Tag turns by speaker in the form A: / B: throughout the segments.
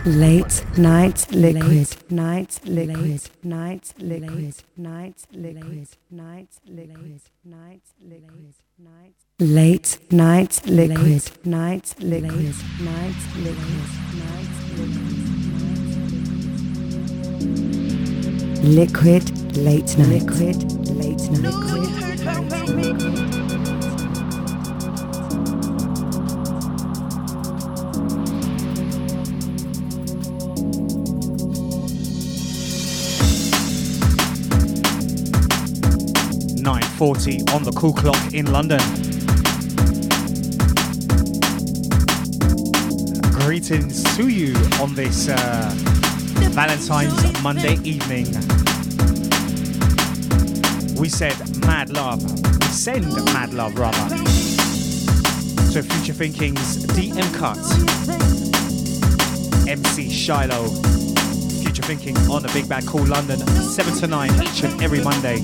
A: Late night liquid, night liquid, night liquid, night liquid, night liquid, night liquid, night late night liquid, night liquid, night liquid, night liquid, liquid late night, liquid late night, liquid.
B: 9:40 on the cool clock in London. Greetings to you on this Valentine's Monday evening. We said mad love. We send mad love rather. So Future Thinking's DM Cut, MC Shiloh. Future Thinking on the Big Bad Cool London, 7 to 9 each and every Monday.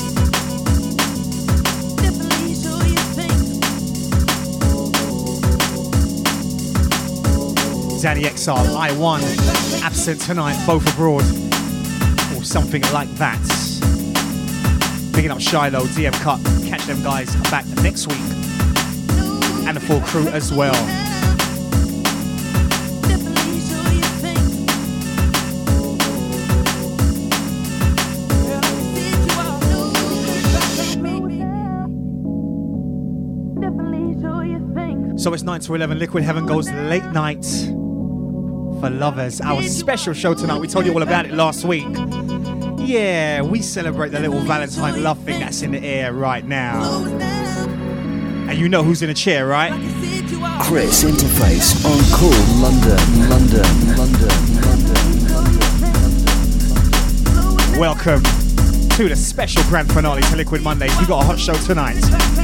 B: Danny XR, I1, absent tonight, both abroad, or something like that. Picking up Shiloh, DM Cut, catch them guys back next week, and the full crew as well. So it's 9 to 11, Liquid Heaven goes late night for lovers. Our special show tonight, we told you all about it last week. Yeah, we celebrate the little Valentine love thing that's in the air right now. And you know who's in a chair, right?
C: Chris Interface on Cool London, London.
B: Welcome to the special grand finale to Liquid Mondays. We got a hot show tonight.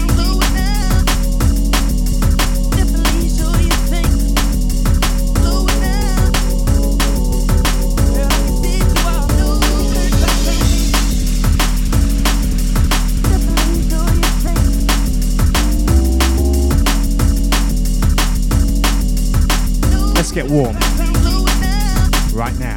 B: Let's get warm right now.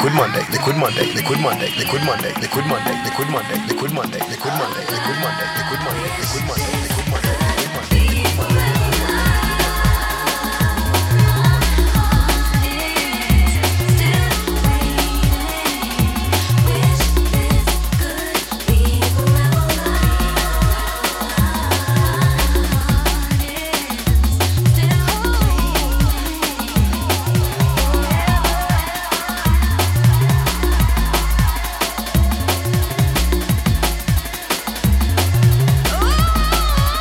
D: Liquid Monday, Liquid Monday, Liquid Monday, Liquid Monday, Liquid Monday, Liquid Monday, Liquid Monday, Liquid Monday, Liquid Monday, Liquid Monday, Liquid Monday, Liquid Monday.
E: Oh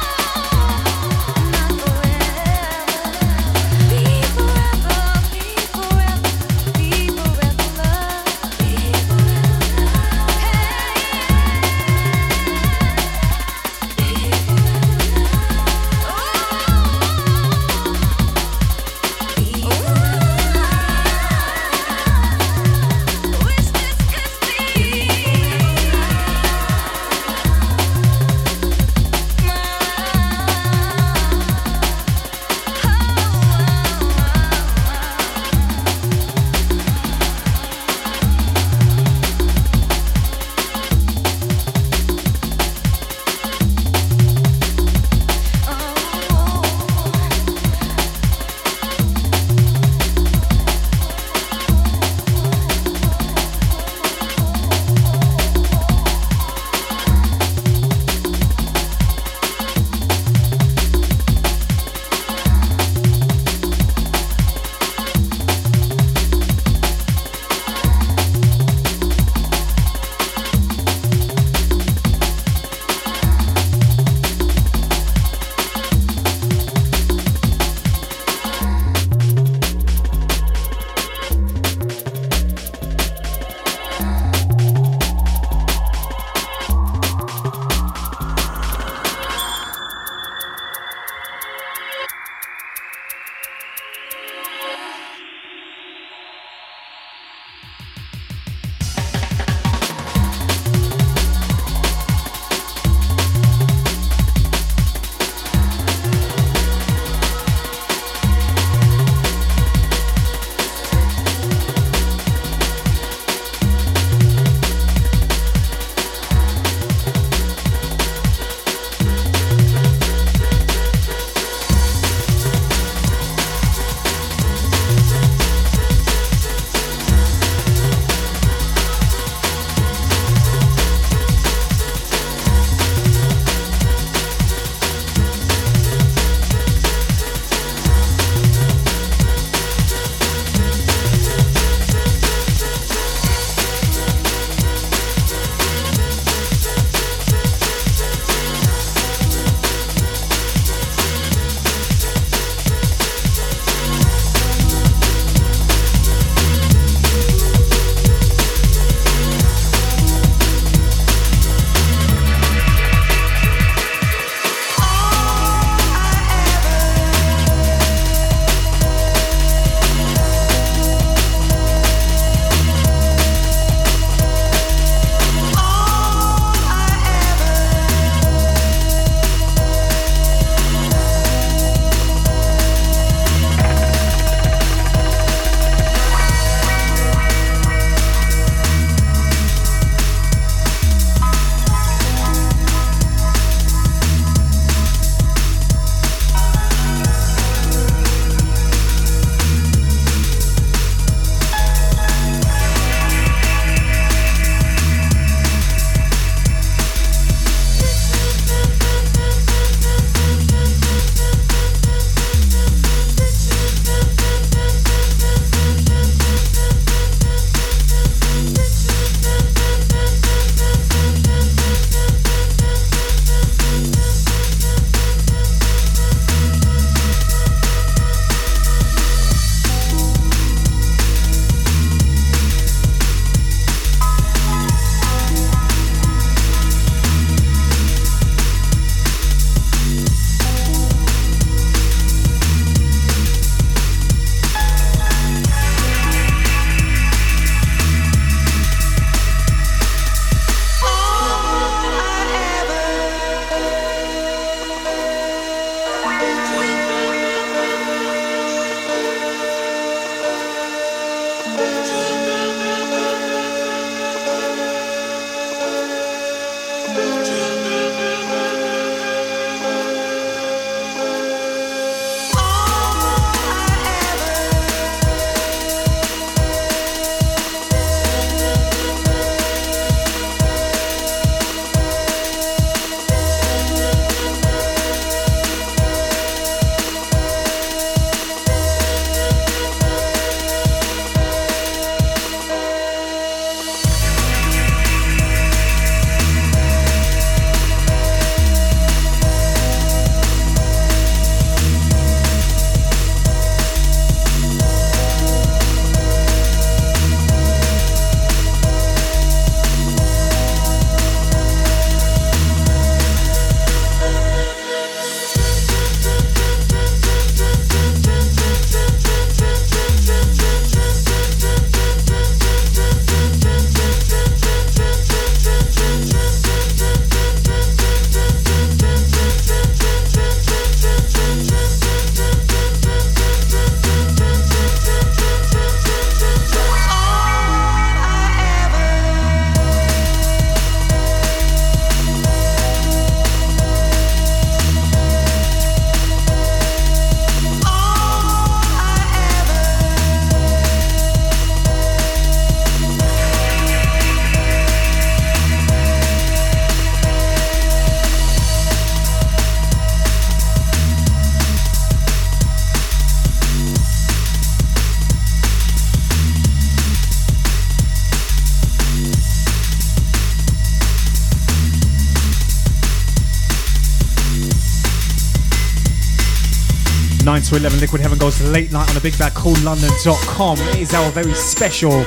B: 9 to 11, Liquid Heaven goes late night on the big bag called London.com. It is our very special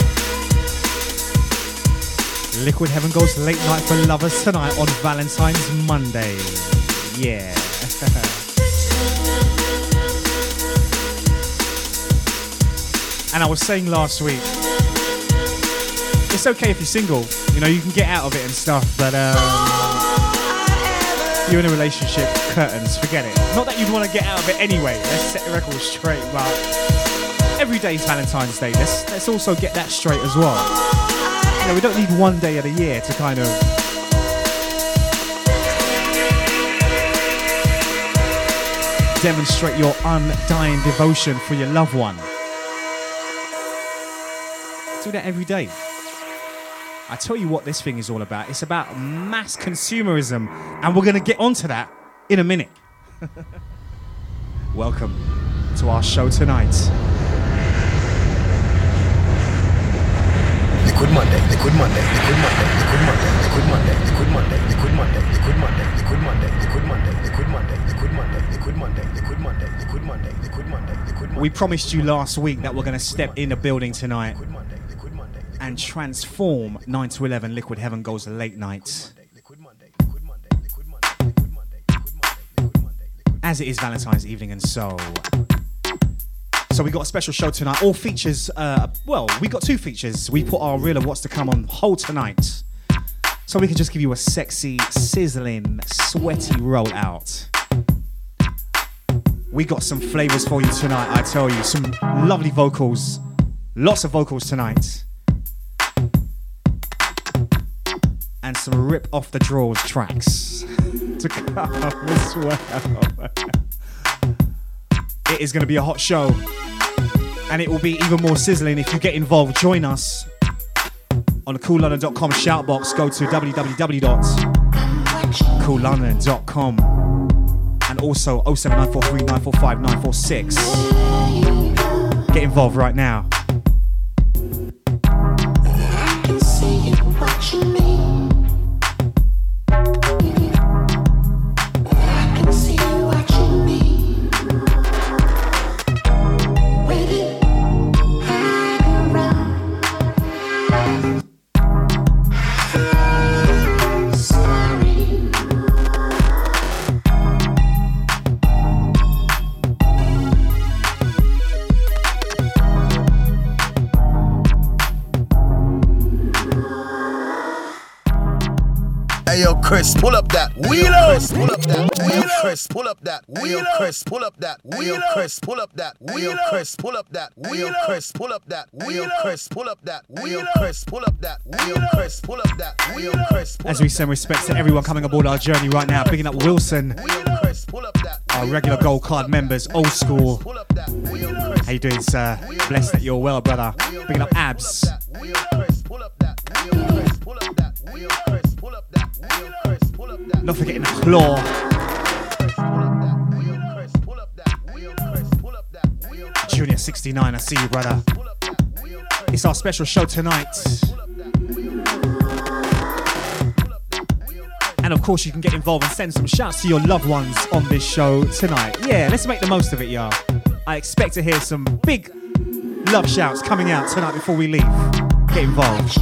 B: Liquid Heaven goes late night for lovers tonight on Valentine's Monday. Yeah. And I was saying last week, it's okay if you're single, you know, you can get out of it and stuff, but you're in a relationship, curtains, forget it. Not that you'd want to get out of it anyway, let's set the record straight, but every day's Valentine's Day, let's also get that straight as well. You know, we don't need one day of the year to kind of demonstrate your undying devotion for your loved one. Do that every day. I tell you what this thing is all about. It's about mass consumerism, and we're going to get onto that in a minute. Welcome to our show tonight.
D: Liquid Monday, Liquid Monday, Liquid Monday, Liquid Monday, Liquid Monday, Liquid Monday, Liquid Monday, Liquid Monday, Liquid Monday, Liquid Monday, Liquid Monday, Liquid Monday, Liquid Monday, Liquid Monday, Liquid Monday, Liquid Monday, Liquid Monday.
B: We promised you last week that we're going to step in the building tonight and transform 9 to 11 Liquid Heaven goes late night. As it is Valentine's evening, and so we got a special show tonight. All features, we got two features. We put our reel of what's to come on hold tonight, so we can just give you a sexy, sizzling, sweaty rollout. We got some flavors for you tonight, I tell you. Some lovely vocals, lots of vocals tonight. And some rip off the drawers tracks to come as well. It is going to be a hot show, and it will be even more sizzling if you get involved. Join us on the coollondon.com shout box. Go to www.coollondon.com and also 07943 945 946. Get involved right now.
E: I can see you watching me.
D: Chris, pull up that wheelo. Pull up that wheel. Chris, pull up that wheel. Chris, pull up that wheel. Chris, pull up that wheel. Chris, pull up that wheel. Chris, pull up that wheel. Chris, pull up that wheel. Chris, pull up that wheel. Chris, pull up that wheel. Chris.
B: As we send respect to everyone coming aboard our journey right now, picking up Wilson, our regular gold card members, old school. How you doing, sir? Blessed that you're well, brother. Picking up Abs. Not forgetting Claw. Junior 69, I see you, brother. It's our special show tonight. And of course, you can get involved and send some shouts to your loved ones on this show tonight. Yeah, let's make the most of it, y'all. I expect to hear some big love shouts coming out tonight before we leave. Get involved.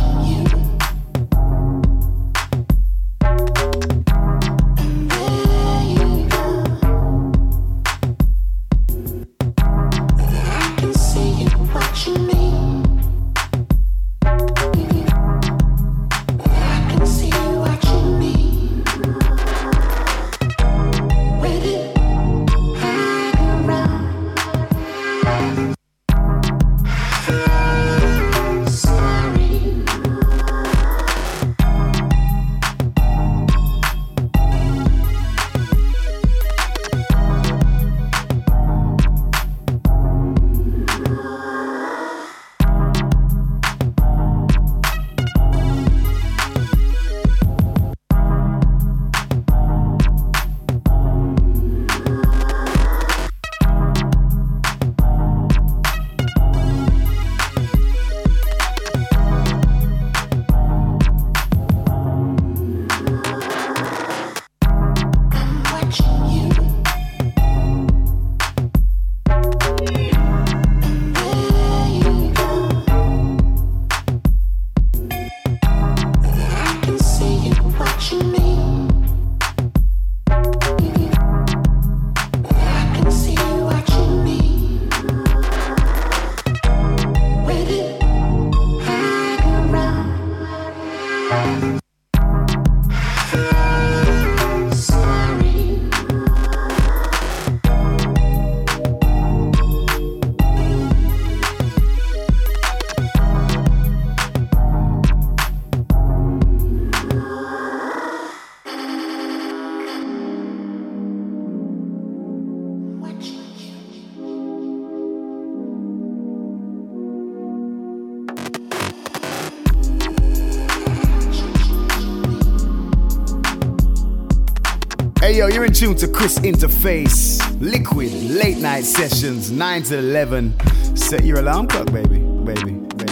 F: Hey yo, you're in tune to Chris Interface. Liquid late night sessions, 9 to 11. Set your alarm clock, baby. Baby.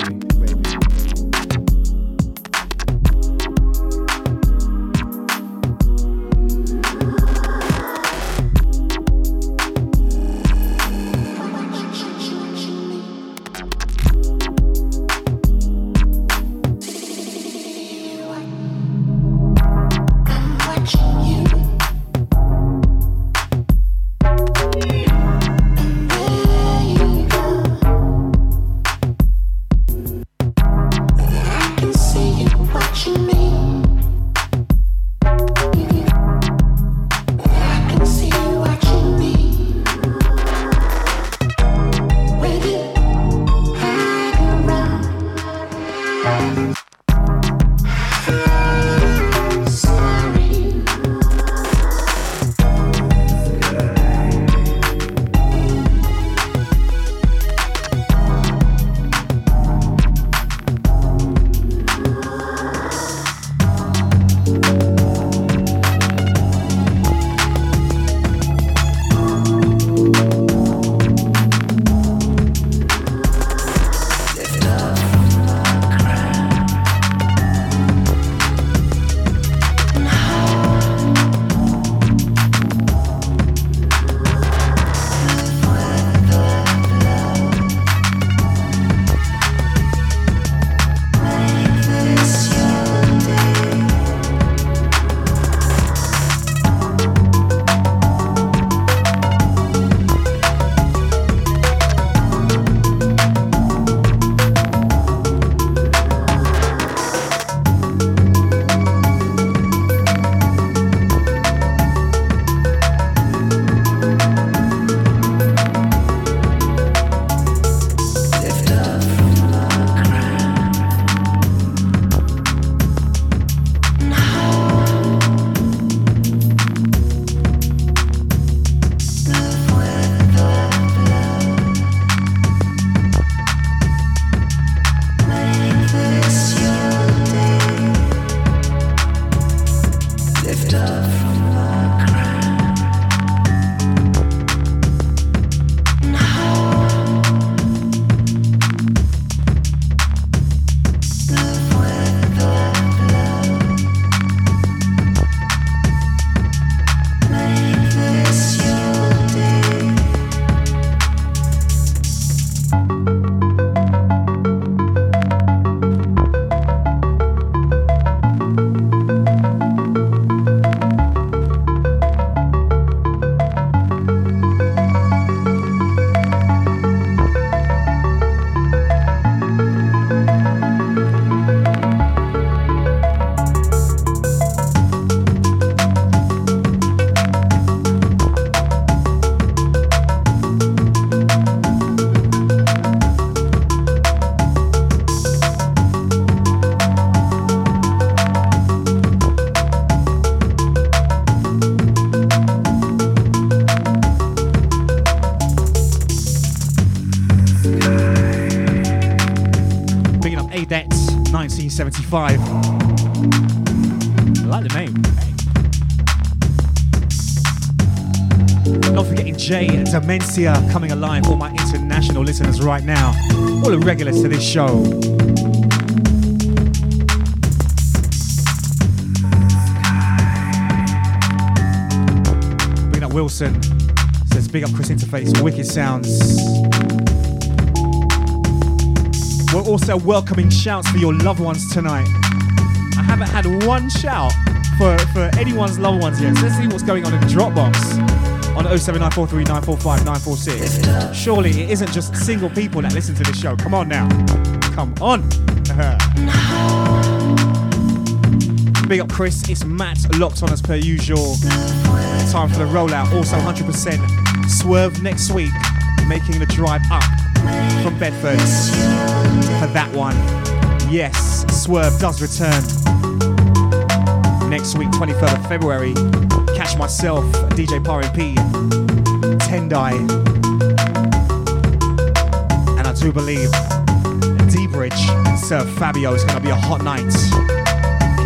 B: Debts, 1975. I like the name. Not forgetting Jay Dementia coming alive, all my international listeners right now, all the regulars to this show. Big up Wilson, says big up Chris Interface, wicked sounds. We're also welcoming shouts for your loved ones tonight. I haven't had one shout for anyone's loved ones yet. So let's see what's going on in the Dropbox on 07943945946. Surely it isn't just single people that listen to this show. Come on now. Come on. Big up Chris. It's Matt locked on as per usual. Time for the rollout. Also 100% Swerve next week, making the drive up from Bedford for that one. Yes, Swerve does return next week, 23rd of February. Catch myself, DJ Parin P, Tendai, and I do believe D-Bridge, Sir Fabio is going to be a hot night.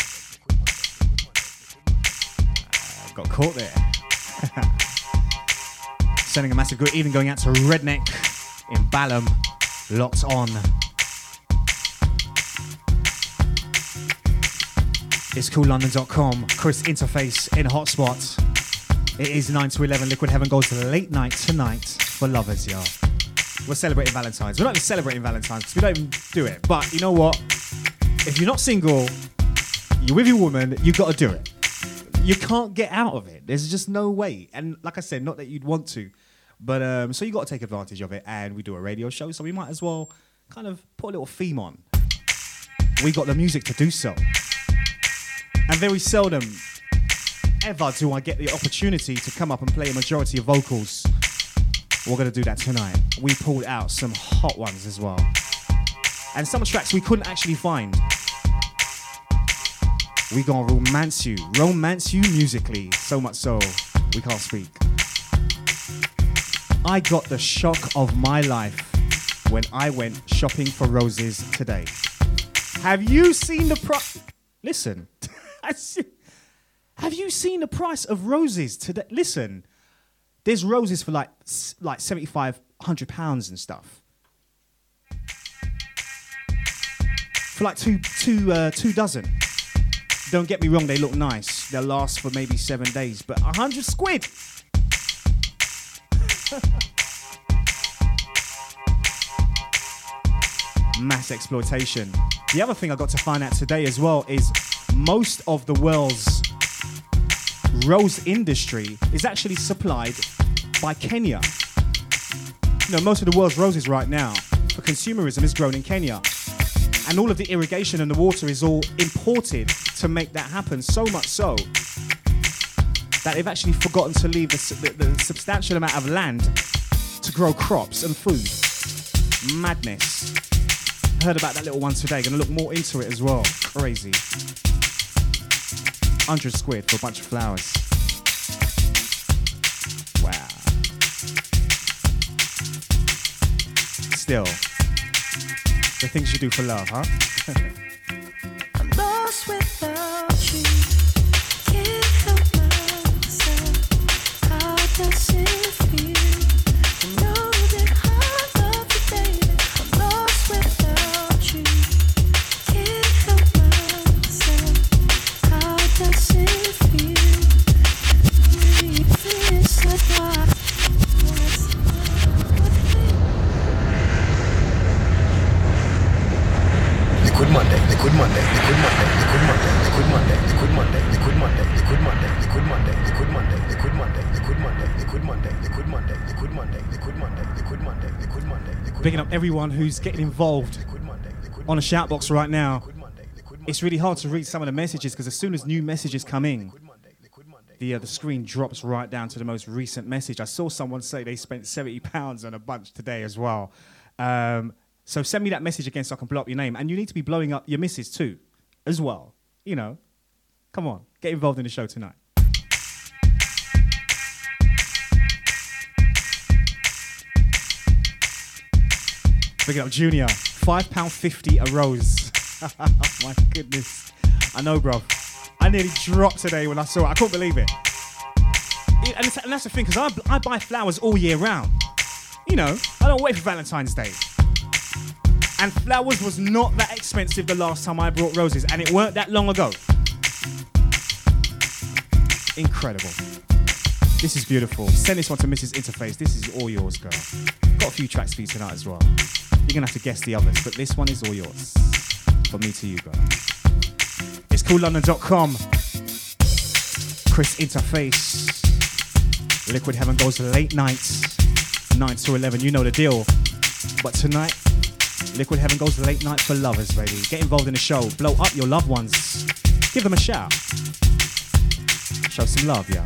B: Got caught there. Sending a massive good evening going out to Redneck in Balham. Locked on. It's coollondon.com. Chris Interface in Hotspot. It is 9 to 11. Liquid Heaven goes to the late night tonight for lovers, y'all. We're celebrating Valentine's. We're not even celebrating Valentine's because we don't even do it. But you know what? If you're not single, you're with your woman, you got to do it. You can't get out of it. There's just no way. And like I said, not that you'd want to, but so you got to take advantage of it. And we do a radio show, so we might as well kind of put a little theme on. We got the music to do so. And very seldom ever do I get the opportunity to come up and play a majority of vocals. We're going to do that tonight. We pulled out some hot ones as well. And some tracks we couldn't actually find. We gonna romance you musically, so much so we can't speak. I got the shock of my life when I went shopping for roses today. Have you seen the price? Listen, have you seen the price of roses today? Listen, there's roses for like £7,500 and stuff. For like two dozen. Don't get me wrong, they look nice. They'll last for maybe 7 days, but 100 squid. Mass exploitation. The other thing I got to find out today as well is most of the world's rose industry is actually supplied by Kenya. You know, most of the world's roses right now for consumerism is grown in Kenya. And all of the irrigation and the water is all imported to make that happen, so much so that they've actually forgotten to leave the substantial amount of land to grow crops and food. Madness. Heard about that little one today. Gonna look more into it as well. Crazy. 100 quid for a bunch of flowers. Wow. Still, the things you do for love, huh?
E: I'm lost without you. Can't help myself. How does it feel? I know that I love you, baby. I'm lost without you. Can't help myself. How does it feel? It's like why.
D: Liquid Monday, Liquid Monday, Liquid Monday, Liquid Monday, Liquid Monday, Liquid Monday, Liquid Monday, Liquid Monday, Liquid Monday, Liquid Monday, Liquid Monday, Liquid Monday, Liquid Monday, Liquid Monday, Liquid Monday, Liquid Monday, Liquid Monday, Liquid Monday.
B: Picking up everyone who's getting involved on a shout box right now. It's really hard to read some of the messages because as soon as new messages come in, the screen drops right down to the most recent message. I saw someone say they spent £70 on a bunch today as well. So send me that message again so I can blow up your name. And you need to be blowing up your missus too, as well. You know, come on, get involved in the show tonight. Big up Junior, £5.50 a rose. My goodness. I know, bro. I nearly dropped today when I saw it. I couldn't believe it. and that's the thing, because I buy flowers all year round. You know, I don't wait for Valentine's Day. And flowers was not that expensive the last time I brought roses, and it weren't that long ago. Incredible. This is beautiful. Send this one to Mrs. Interface. This is all yours, girl. Got a few tracks for you tonight as well. You're gonna have to guess the others, but this one is all yours. From me to you, girl. It's coollondon.com. Chris Interface. Liquid Heaven goes late nights, 9 to 11. You know the deal. But tonight, Liquid Heaven goes late night for lovers, baby. Get involved in the show. Blow up your loved ones. Give them a shout. Show some love, yeah.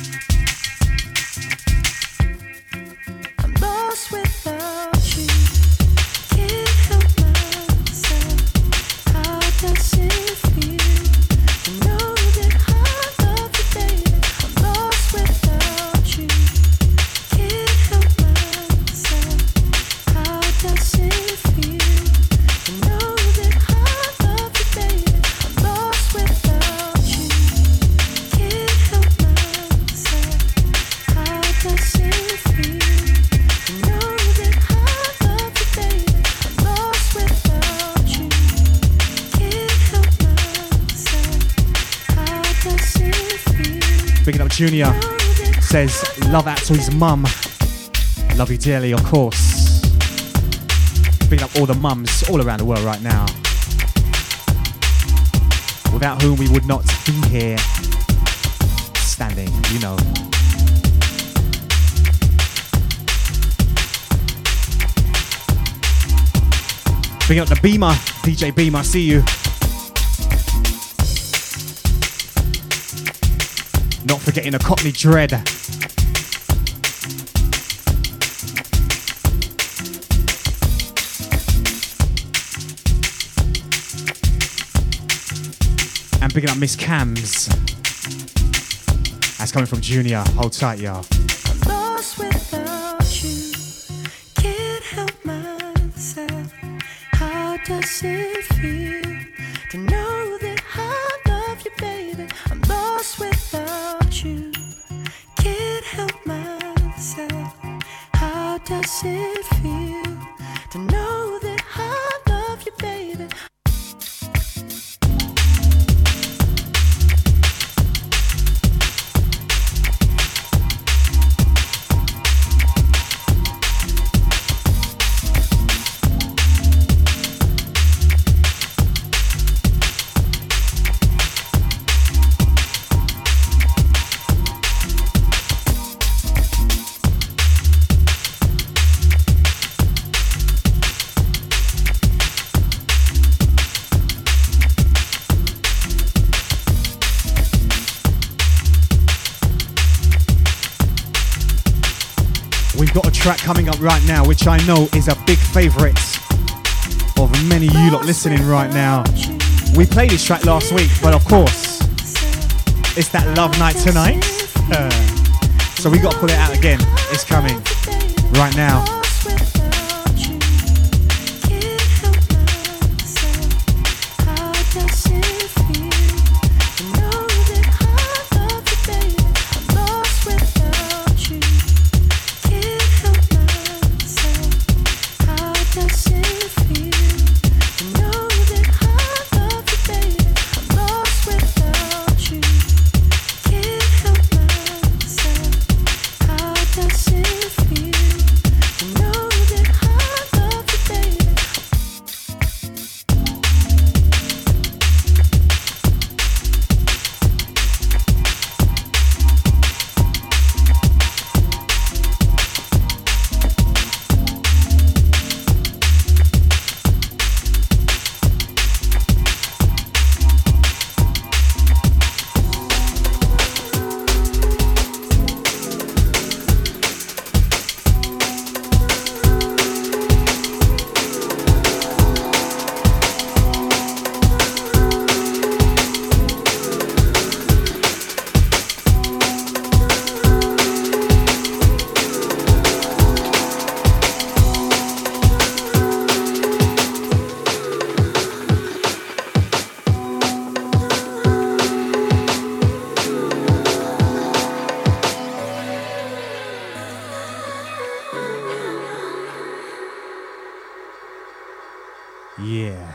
E: I'm lost without you. Can't help myself. How does it feel to know that I love you, baby? I'm lost without you. Can't help myself. How does it feel to know that I love you, baby? I'm lost without you. Can't help myself. How does it feel to know that I love you, baby? I'm lost without you. Can't help myself. How does it feel?
B: Picking up Junior. Says love out to his mum. Love you dearly, of course. Picking up all the mums all around the world right now. Without whom we would not be here standing, you know. Picking up the Beamer, DJ Beamer, I see you. Not forgetting a Cockney Dread. And picking up Miss Cams. That's coming from Junior. Hold tight, y'all.
E: I'm lost without you. Can't help myself. How does it feel to know that I love you, baby? I'm lost without you. Can't help myself. How does it feel to know that I love you, baby?
B: We've got a track coming up right now, which I know is a big favourite of many of you lot listening right now. We played this track last week, but of course, it's that love night tonight. So we got to put it out again. It's coming right now.
E: Does it feel
B: Yeah.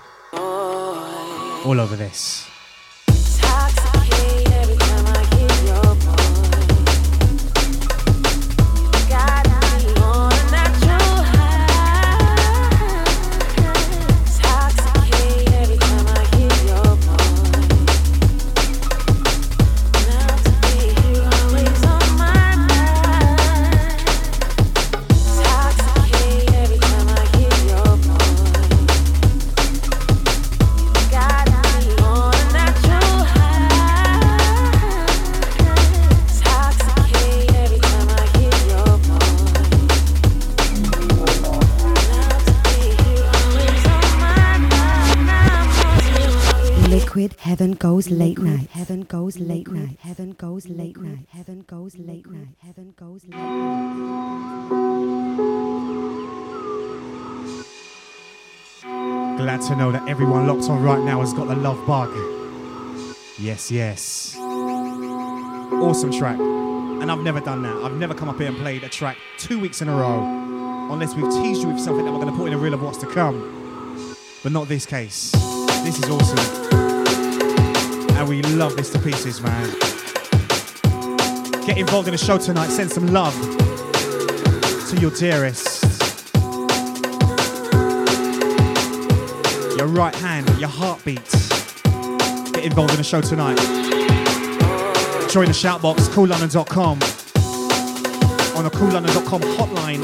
B: All over this.
E: Intoxicate every time I hear your voice. Got me on a natural high. Intoxicate every time I hear your voice. Now to be you always on my mind. Intoxicate every time I hear your voice. Got me on a natural high. Intoxicate every time I hear your voice. Now to be you always on my mind.
A: Liquid Heaven goes late night. Heaven goes late night. Heaven goes late night. Heaven goes late night. Heaven goes late night.
B: Glad to know that everyone locked on right now has got the love bug. Yes, yes. Awesome track. And I've never done that. I've never come up here and played a track 2 weeks in a row. Unless we've teased you with something that we're going to put in a reel of what's to come. But not this case. This is awesome. And we love this to pieces, man. Get involved in the show tonight. Send some love to your dearest. Your right hand, your heartbeat. Get involved in the show tonight. Join the shoutbox, coollondon.com. On the coollondon.com hotline,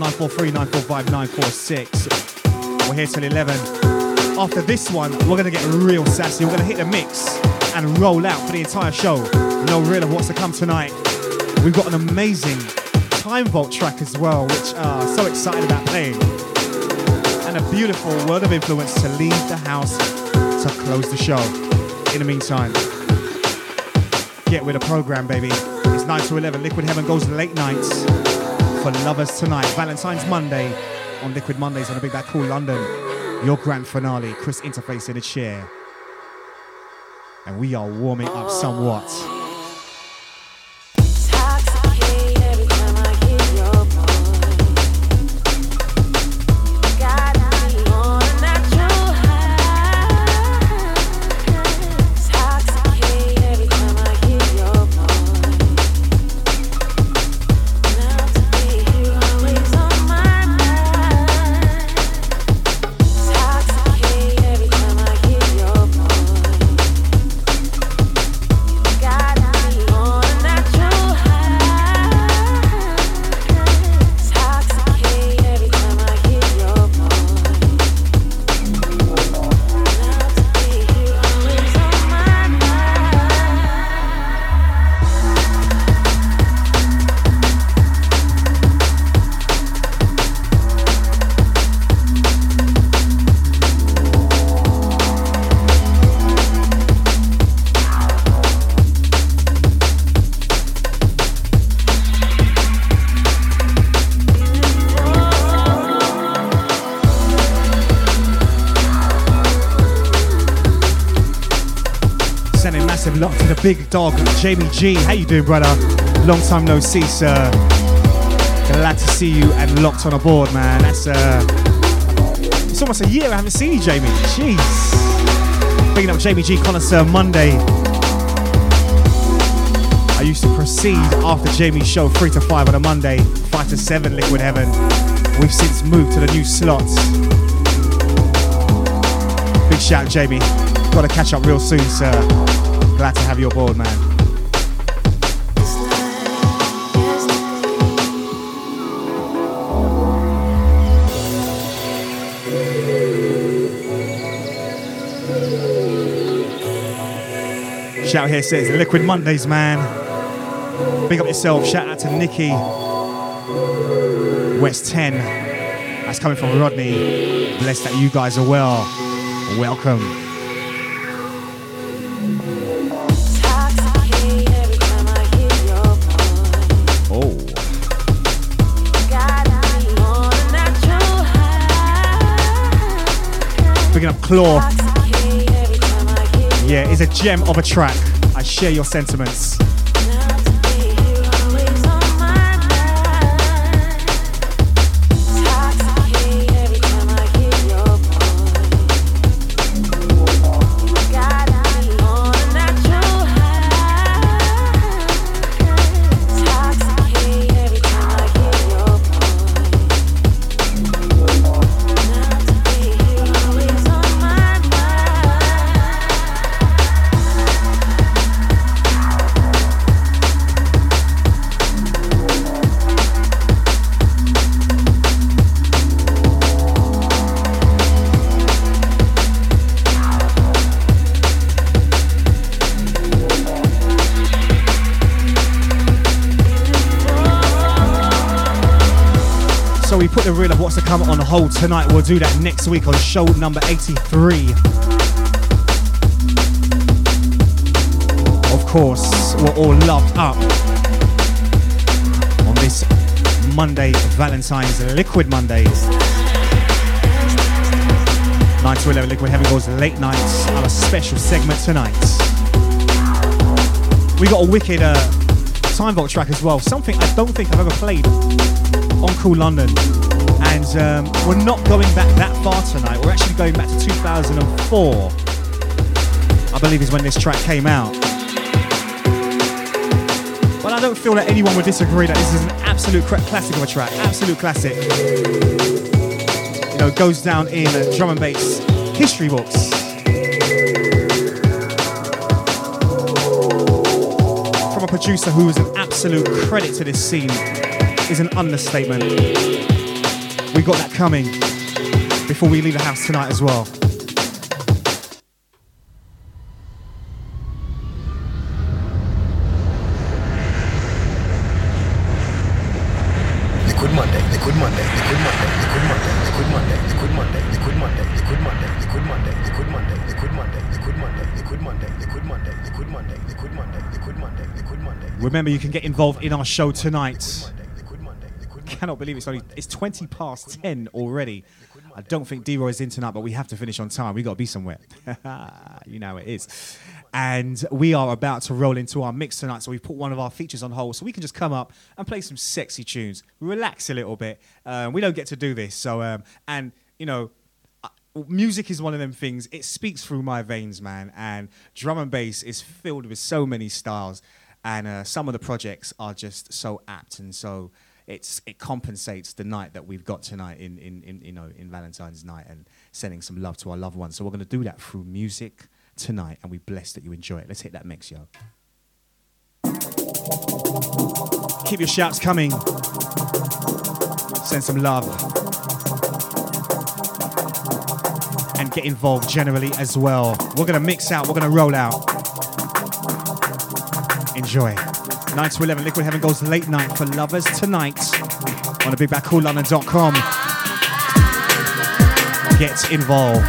B: 07943945946. We're here till 11. After this one, we're going to get real sassy. We're going to hit the mix and roll out for the entire show. No reel of what's to come tonight. We've got an amazing Time Vault track as well, which I'm so excited about playing. And a beautiful word of influence to leave the house to close the show. In the meantime, get with the program, baby. It's 9 to 11. Liquid Heaven goes late nights for lovers tonight. Valentine's Monday on Liquid Mondays on the Big Bad Cool London. Your grand finale. Chris Interface in a chair. And we are warming up somewhat.
E: Intoxicate every time I hear your voice. Got me on a natural high. Intoxicate every time I hear your voice. Now to be you always on my mind. Intoxicate every time I hear your voice. Got me on a natural high. Intoxicate every time I hear your voice. Now to be you always on my mind.
B: Sending massive love to the big dog, Jamie G. How you doing, brother? Long time no see, sir. Glad to see you and locked on aboard, man. That's it's almost a year I haven't seen you, Jamie. Jeez. Bringing up Jamie G Connoisseur Monday. I used to proceed after Jamie's show 3 to 5 on a Monday, 5 to 7 Liquid Heaven. We've since moved to the new slots. Big shout, Jamie. Got to catch up real soon, sir. Glad to have you aboard, man. Shout here says Liquid Mondays, man. Big up yourself. Shout out to Nikki. West 10. That's coming from Rodney. Blessed that you guys are well. Welcome.
E: Intoxicate every time I hear your voice.
B: Oh.
E: Got me on a natural high.
B: Picking up Claw.
E: Intoxicate every time I hear
B: Yeah, it's a gem of a track. I share your sentiments.
E: now to be you always on my mind. Intoxicate every time I hear your voice.
B: we put the real of what's to come on hold tonight. We'll do that next week on show number 83. Of course, we're all loved up on this Monday, Valentine's Liquid Mondays. 9 to 11 Liquid Heaven goes late nights. Our special segment tonight. We got a wicked Time Vault track as well. Something I don't think I've ever played on Cool London. And we're not going back that far tonight. We're actually going back to 2004. I believe is when this track came out. But I don't feel that anyone would disagree that this is an absolute classic of a track. Absolute classic. You know, goes down in drum and bass history books. From a producer who is an absolute credit to this scene is an understatement. We got that coming before we leave the house tonight as well.
D: Liquid Monday, Liquid Monday, Liquid Monday, Liquid Monday, Liquid Monday, Liquid Monday, Liquid Monday, Liquid Monday, Liquid Monday, Liquid Monday, Liquid Monday, Liquid Monday, Liquid Monday, Liquid Monday, Liquid Monday, Liquid Monday, Liquid Monday, Liquid Monday.
B: Remember, you can get involved in our show tonight. Cannot believe it's 20 past 10 already. I don't think D-Roy is in tonight, but we have to finish on time. We got to be somewhere. You know it is. And we are about to roll into our mix tonight, so we've put one of our features on hold so we can just come up and play some sexy tunes, relax a little bit. We don't get to do this, so and you know, music is one of them things. It speaks through my veins, man. And drum and bass is filled with so many styles, and some of the projects are just so apt, and so it compensates the night that we've got tonight in Valentine's night and sending some love to our loved ones. So we're going to do that through music tonight, and we're blessed that you enjoy it. Let's hit that mix, yo. Keep your shouts coming. Send some love. And get involved generally as well. We're going to mix out. We're going to roll out. Enjoy. 9 to 11, Liquid Heaven goes late night for lovers tonight on the BigBadCoolLondon.com. Get involved.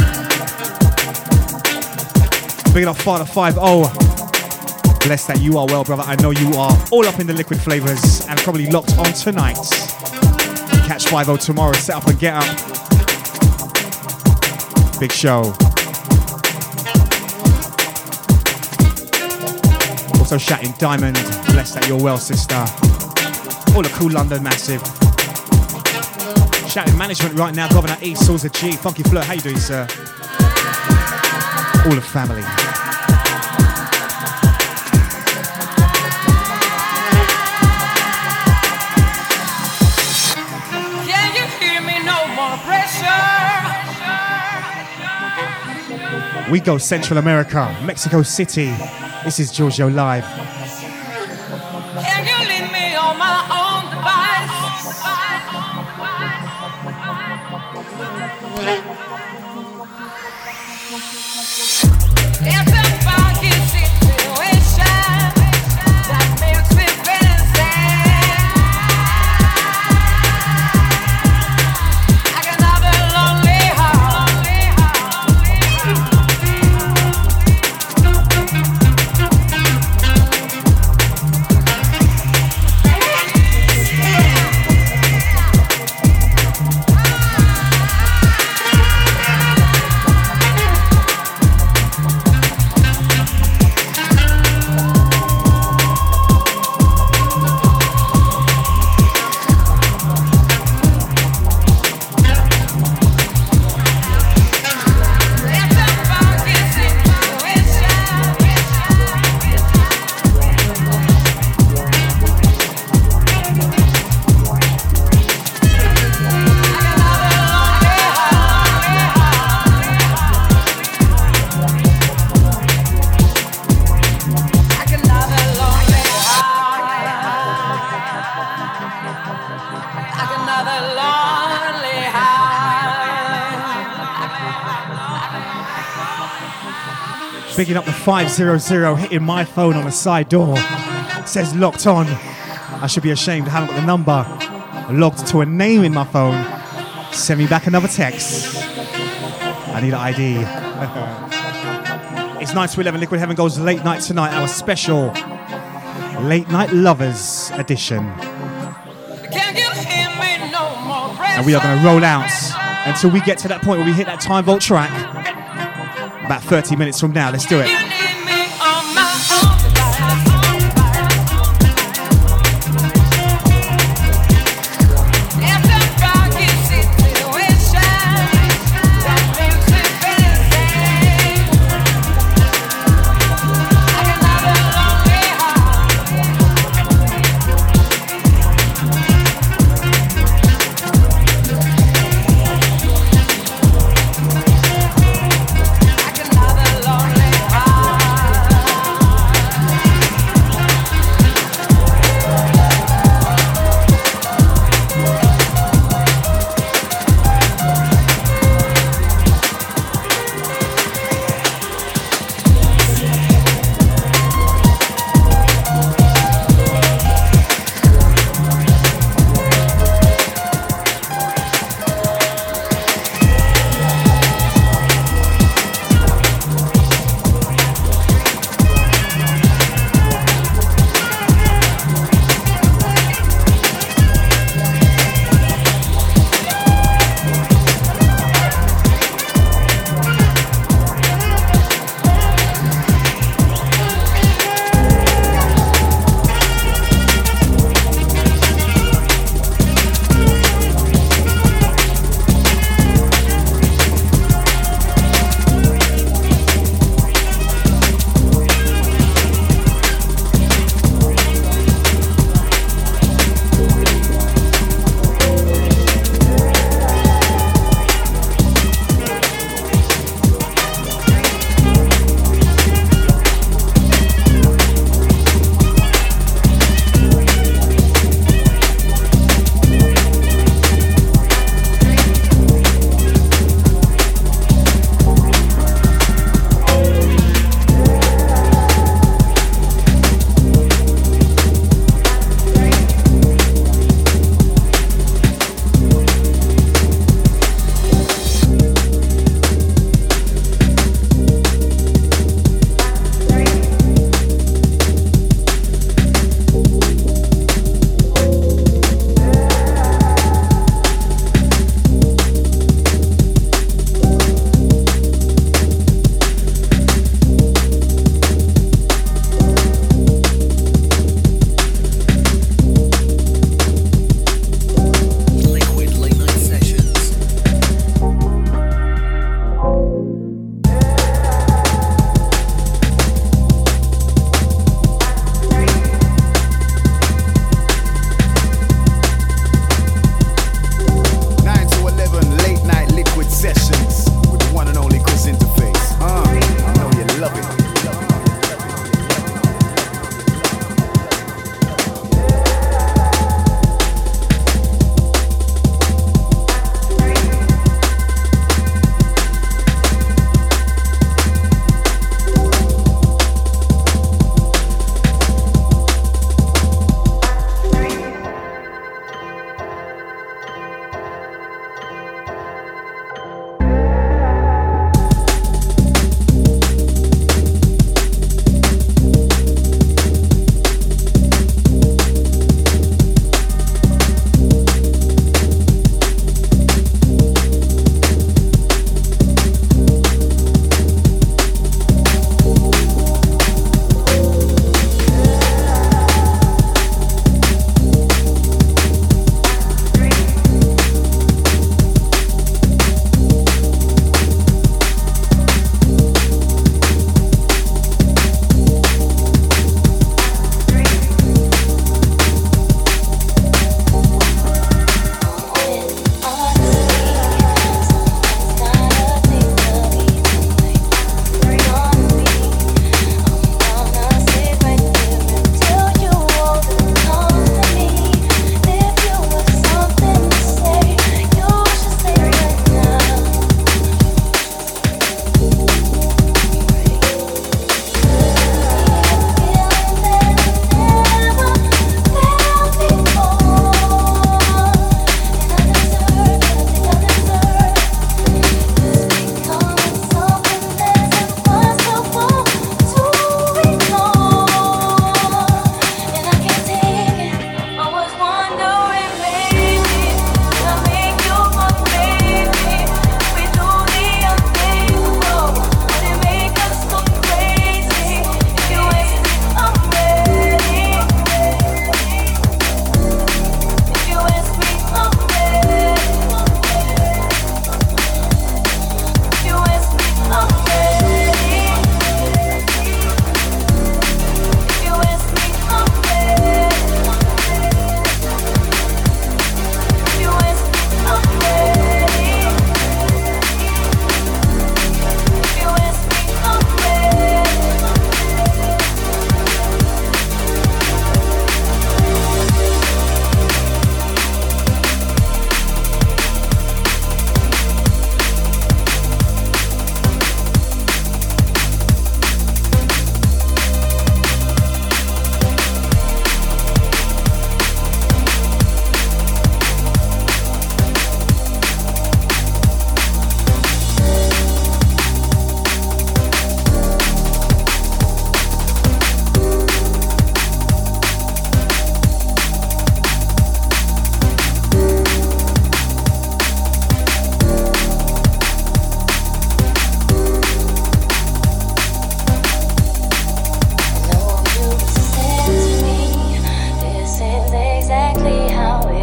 B: Big up Father 5-0. Bless that you are well, brother. I know you are all up in the liquid flavors and probably locked on tonight. Catch 5-0 tomorrow, set up and get up. Big show. Also shouting Diamond, bless that you're well, sister. All the Cool London massive. Shouting management right now, Governor E, Salsa G, Funky Flirt, how you doing, sir? All the family.
E: Can you hear me? No more pressure.
B: We go Central America, Mexico City. This is Giorgio Live.
E: Can you leave me on my own device? It's a funky situation that makes me feel sad. I can have a lonely
B: Picking up the 500, hitting my phone on the side door. Says locked on. I should be ashamed I haven't got the number. logged to a name in my phone, send me back another text. I need an ID. It's 9 to 11. Liquid Heaven goes late night tonight. Our special late night lovers edition. And we are going to roll out until we get to that point where we hit that time vault track. About 30 minutes from now. Let's do it.
E: Lonely heart.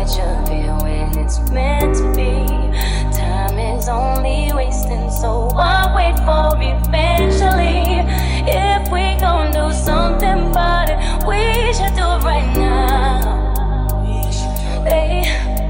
E: it should be when it's meant to be. Time is only wasting, so I wait for eventually. If we gon' do something about it, we should do it right now. Hey,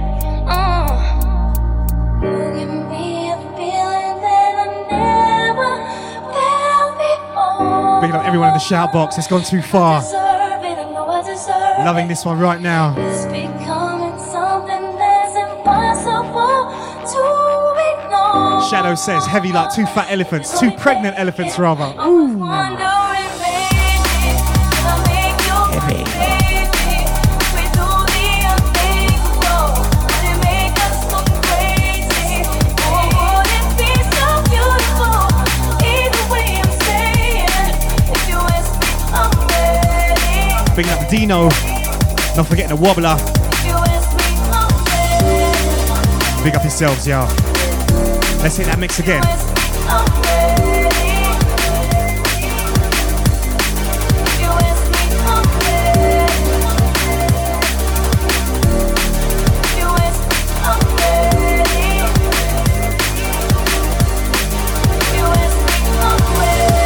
E: you give me a feeling that I never felt before.
B: Big up everyone in the shout box. It's gone too far.
E: Deserve it, I know I deserve it.
B: Loving this one right now.
E: It's becoming something that's impossible to ignore.
B: Shadow says heavy like two fat elephants, two pregnant elephants rather.
E: I was wondering, baby, did I make you crazy? We do the unthinkable, would it make us go crazy? Or would it be so beautiful? Either way I'm saying, if you ask me, I'm ready.
B: Big up Dino. Not forgetting the wobbler.
E: If you ask me, I'm ready.
B: Big up yourselves, y'all. Let's hit that mix again.
E: I'm ready. If you ask me, I'm ready. If you ask me, I'm ready. If you ask me, I'm ready.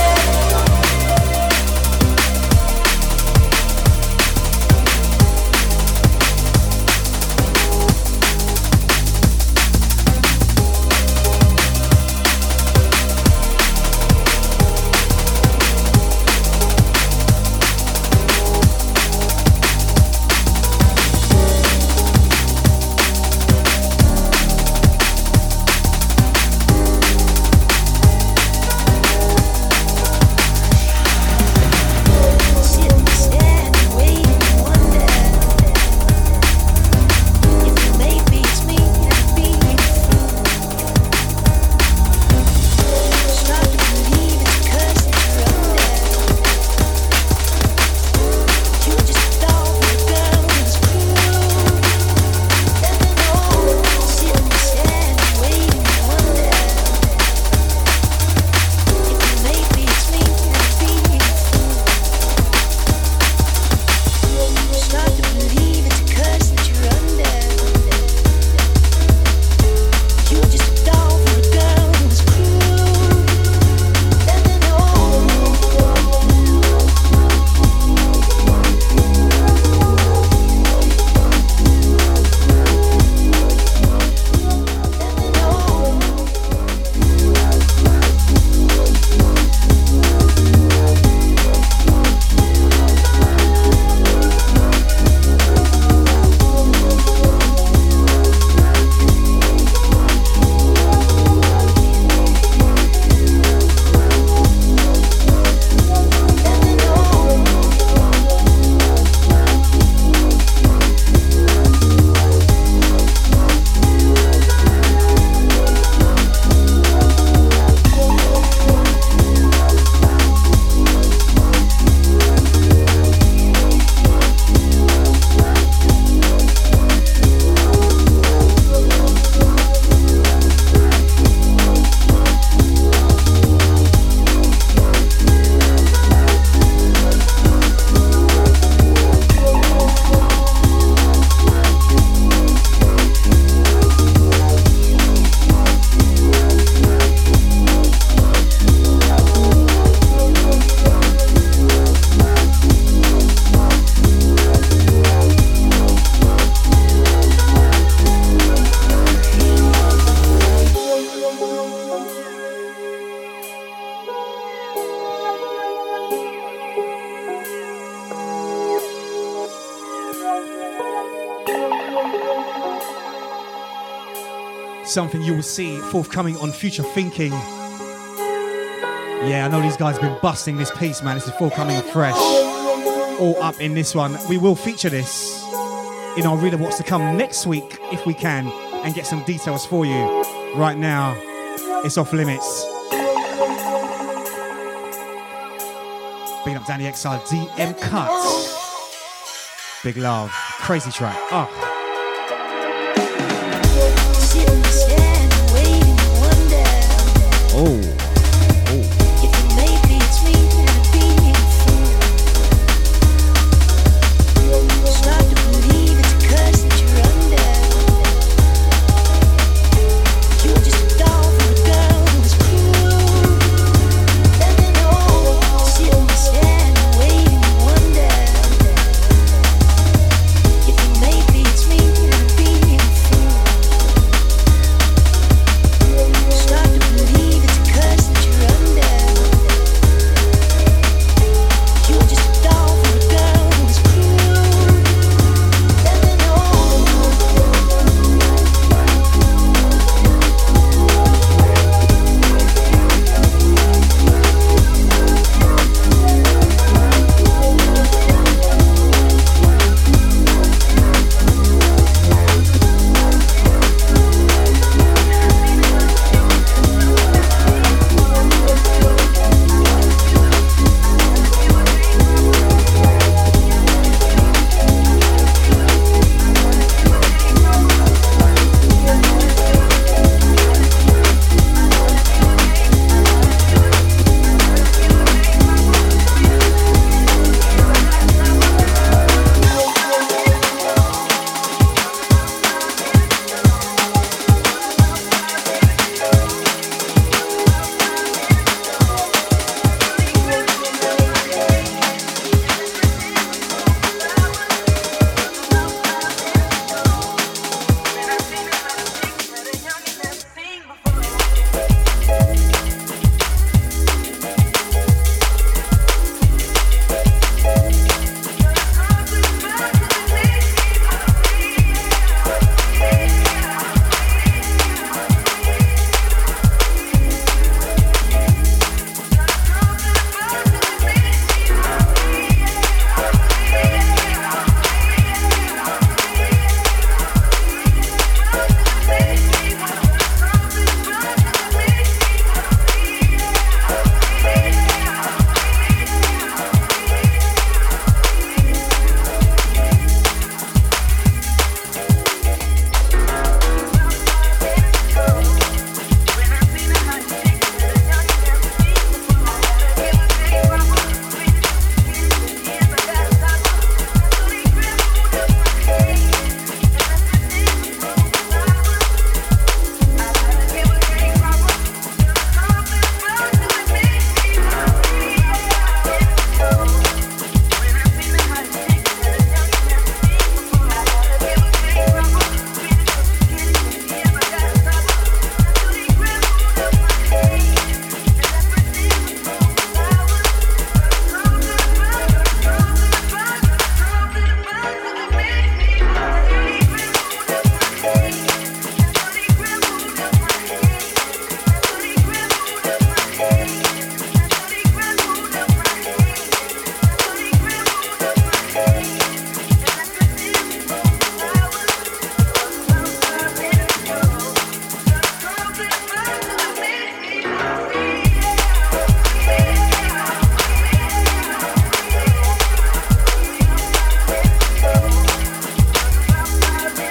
B: Something you will see forthcoming on Future Thinking. Yeah, I know these guys have been busting this piece, man. This is forthcoming fresh. All up in this one. We will feature this in our Reader What's to Come next week, if we can, and get some details for you. Right now, it's off limits. Big up Danny XR, DM Cut. Big love. Crazy track. Oh. Oh.
E: Start to believe it's 'cause that you're under.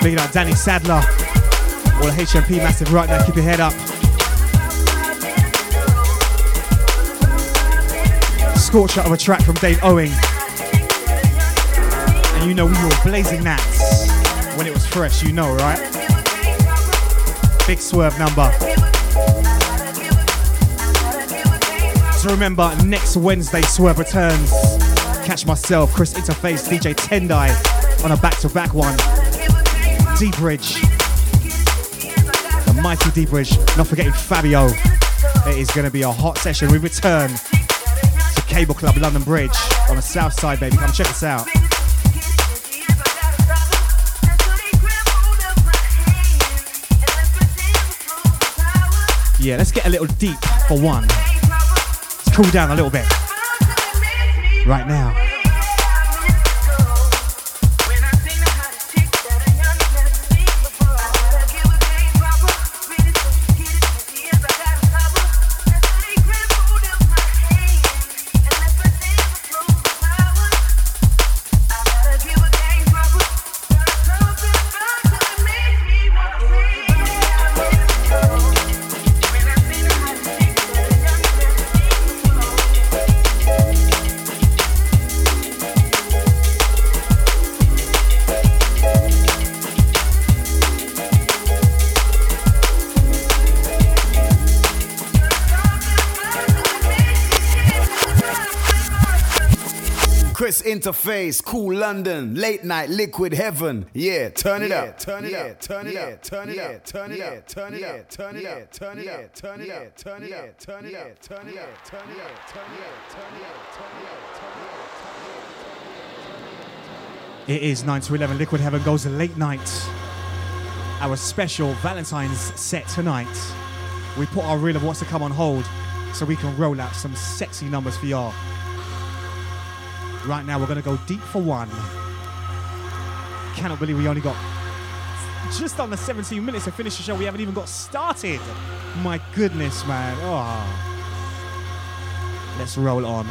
B: Big up Danny Sadler. All the HMP massive right now. Keep your head up. Scorcher of a track from Dave Owing. And you know we were blazing that when it was fresh, you know, right? Big Swerve number. So remember, next Wednesday, Swerve returns. Catch myself, Chris Interface, DJ Tendai on a back-to-back one. D-Bridge. The mighty D-Bridge. Not forgetting Fabio. It is going to be a hot session. We return to Cable Club London Bridge on the south side, baby. Come check us out. Yeah, let's get a little deep for one. Let's cool down a little bit. Right now.
F: Chris Interface, Cool London, Late Night Liquid Heaven. Yeah, turn it up. Turn it up. Turn it up. Turn it up. Turn it up. Turn it up. Turn it up. Turn it up. Turn it up. Turn it up. Turn it up. Turn it up. Turn it up. Turn it up. Turn it up.
B: It is 9 to 11. Liquid Heaven goes late night. Our special Valentine's set tonight. We put our reel of what's to come on hold so we can roll out some sexy numbers for y'all. Right now, we're going to go deep for one. Cannot believe we only got just under 17 minutes to finish the show. We haven't even got started. My goodness, man. Oh. Let's roll on.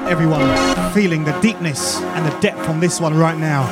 B: everyone feeling the deepness and the depth on this one right now.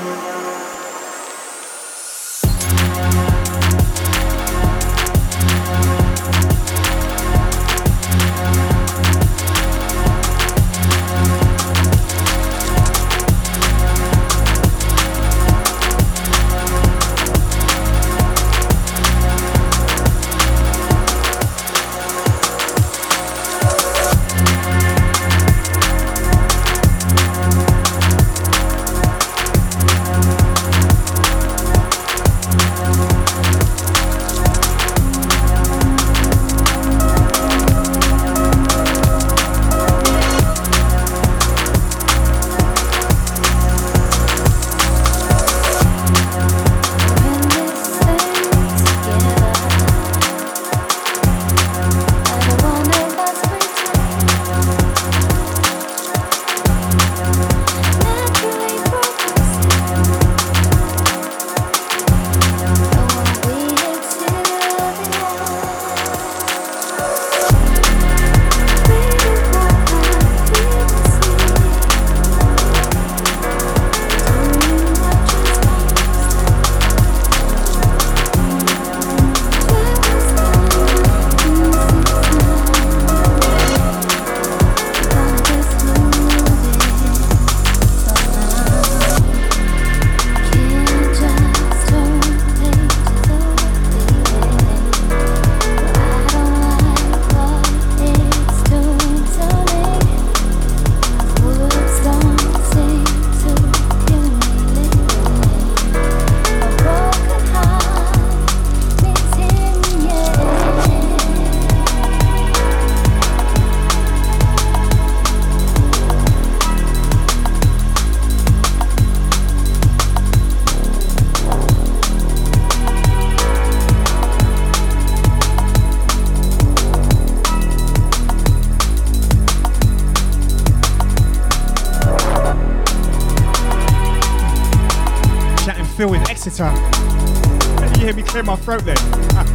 B: Phil with Exeter. You hear me clear my throat then?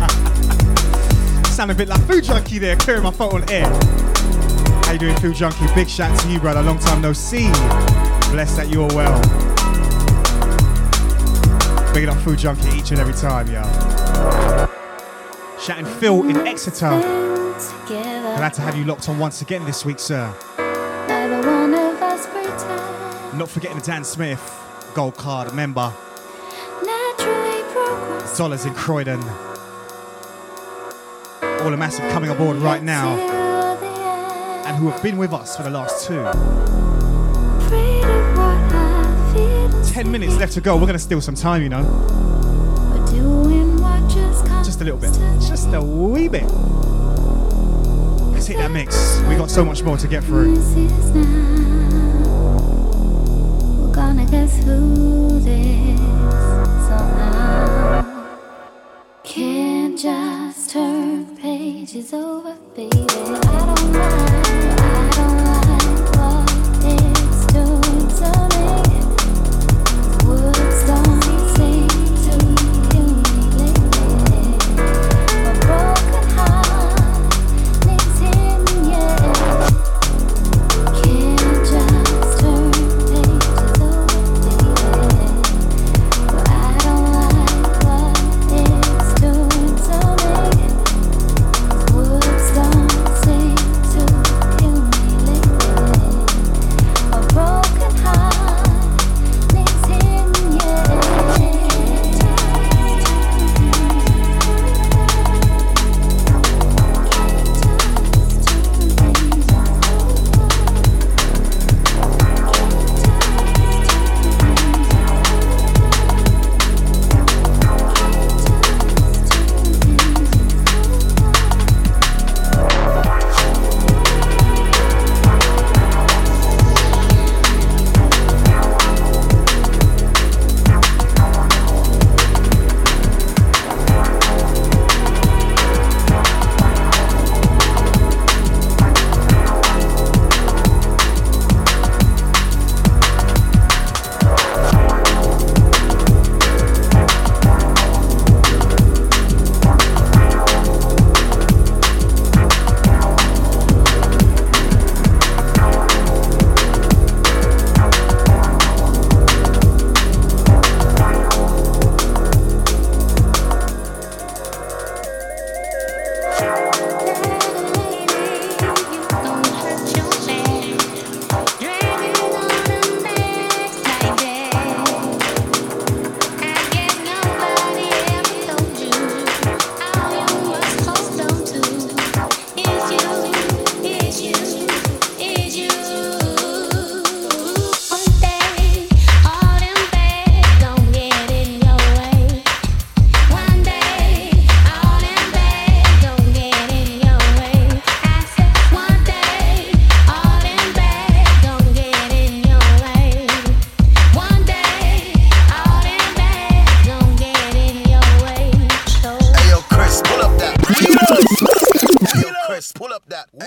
B: Sound a bit like Food Junkie there, clearing my throat on air. How you doing, Food Junkie? Big shout to you, brother. Long time no see. Blessed that you're well. Big it up, Food Junkie, each and every time, yo. Shouting Phil in Exeter. Glad to have you locked on once again this week, sir. Not forgetting the Dan Smith Gold Card member. Dollars in Croydon. All a massive coming aboard right now. And who have been with us for the last 2. 10 minutes left to go. We're going to steal some time, you know. Just a little bit. Just a wee bit. Let's hit that mix. We got so much more to get through.
E: We're gonna get through this somehow. Can't just turn pages over, baby. I don't like what it's doing to me. Words don't seem to kill me lately. My broken heart needs him, yeah. Can't just turn pages over, baby. But I don't like what it's doing to me. Words don't seem to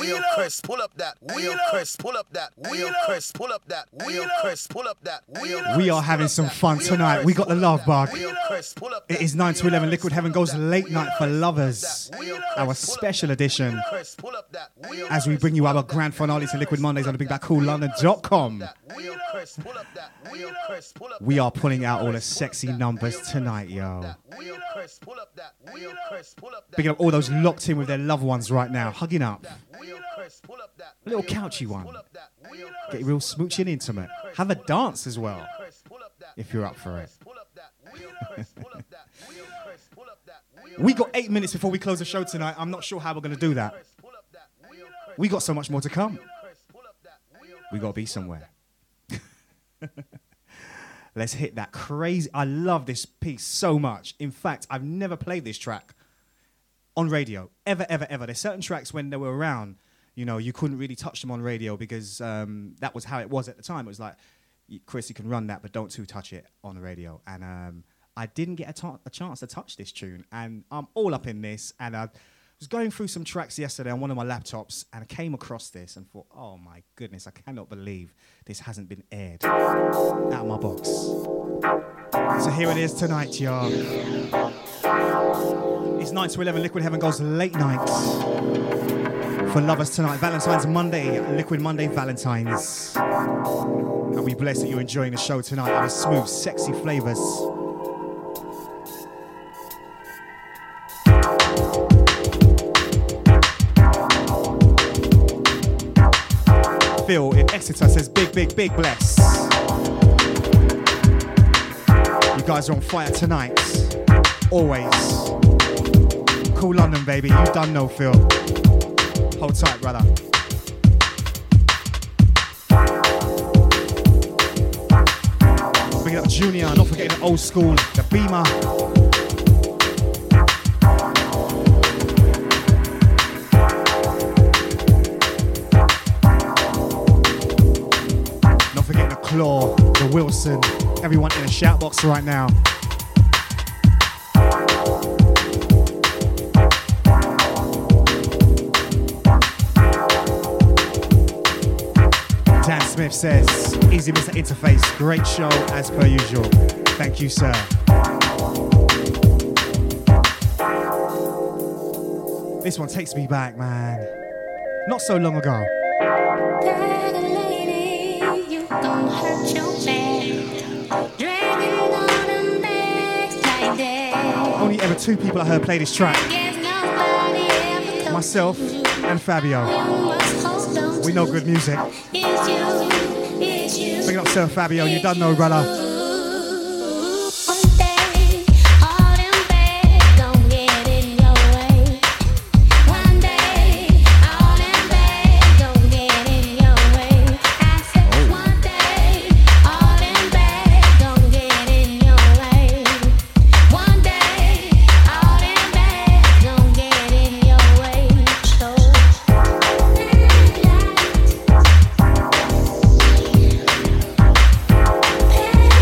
D: wheel, Chris, pull up that wheel, Chris, pull up that wheel, Chris, pull up that wheel, Chris, pull up that wheel.
B: We are having some fun tonight. We got the love bug. It is 9 to 11. Liquid Heaven goes late night for lovers. Our special edition. As we bring you our grand finale to Liquid Mondays on the BigBackCoolLondon.com. We are pulling out all the sexy numbers tonight, yo. Picking up all those locked in with their loved ones right now, hugging up. A little couchy one. Get real smooching intimate. Have a dance as well, if you're up for it. We got 8 minutes before we close the show tonight. I'm not sure how we're going to do that. We got so much more to come. We got to be somewhere. Let's hit that crazy. I love this piece so much. In fact, I've never played this track on radio. Ever, ever, ever. There's certain tracks when they were around, you know, you couldn't really touch them on radio because that was how it was at the time. It was like, Chris, you can run that, but don't touch it on the radio. And I didn't get a chance to touch this tune. And I'm all up in this. And I was going through some tracks yesterday on one of my laptops, and I came across this and thought, oh my goodness, I cannot believe this hasn't been aired out of my box. So here it is tonight, y'all. It's 9 to 11. Liquid Heaven goes late night for lovers tonight. Valentine's Monday, Liquid Monday Valentine's. And we bless that you're enjoying the show tonight with smooth, sexy flavors. Phil in Exeter says big, big, big bless. You guys are on fire tonight. Always. Cool London, baby. You done know, Phil. Hold tight, brother. Bring it up Junior, not forgetting the old school, the Beamer. Not forgetting the Claw, the Wilson, everyone in the shout box right now. Dan Smith says, easy Mr. Interface, great show as per usual. Thank you, sir. This one takes me back, man. Not so long ago. Only ever two people I heard play this track. Myself and Fabio. We know good music. Bring it up, Sir Fabio. You done know, brother.
E: Hey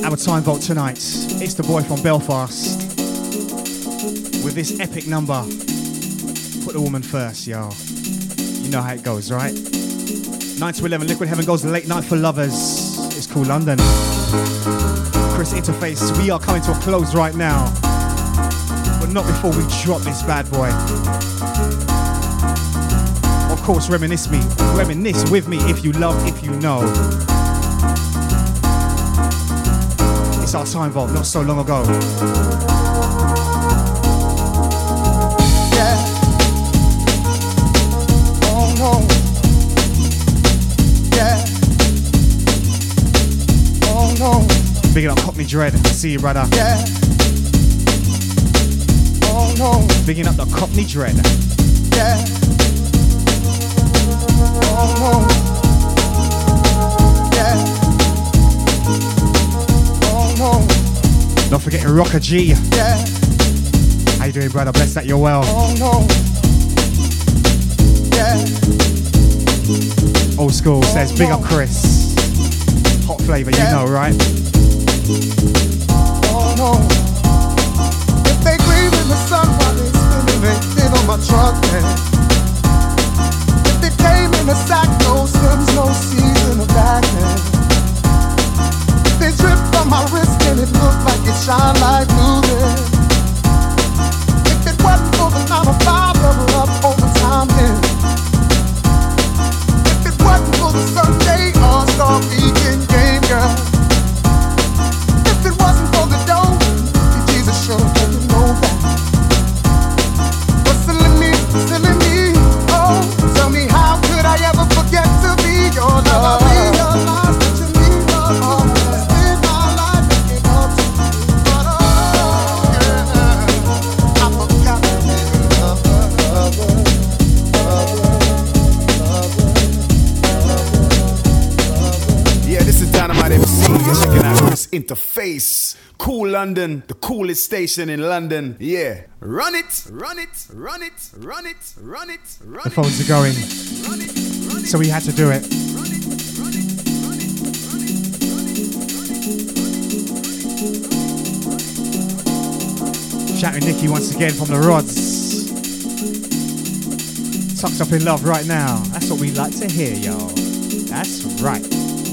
B: Our time vault tonight. It's the boy from Belfast with this epic number. Put the woman first, yo. You know how it goes, right? 9 to 11, Liquid Heaven goes late night for lovers. It's called London. Chris Interface, we are coming to a close right now. But not before we drop this bad boy. Of course, reminisce with me if you love, if you know. It's our time vault, not so long ago.
G: Yeah. Oh no. Yeah. Oh no.
B: Bigging up Cockney Dread. See you, brother.
G: Yeah. Oh no.
B: Bigging up the Cockney Dread.
G: Yeah. Oh no. Yeah. Oh no.
B: Not forgetting Rocker G.
G: Yeah.
B: How you doing, brother? Bless that you're well.
G: Oh no. Yeah.
B: Old school says big up Chris. Hot flavour, you know, right?
G: Oh no. If they grieve in the sun while they spinning, they sit on my truck, man. If they came in a sack, no slims, no C's in the back, man. If they drip from my wrist and it looked like it shine like blue, man. If it wasn't for the 9 to 5, level up overtime, man. If it wasn't for the Sunday All-Star Weekend game, girl. If it wasn't for the dough, Jesus sure didn't know that. But silly me, oh, tell me how could I ever forget to be your love? I realized that you need love. Spend my life making up to you, but oh, yeah, I forgot to be
F: Yeah, this is Dynamite MC. You're checking out Chris Interface. Cool London, the coolest station in London. Yeah. Run it, run it, run it, run it, run it, run it.
B: The phones are going. So we had to do it. Shouting Nikki once again from the rods. Tucked up in love right now. That's what we like to hear, y'all. That's right.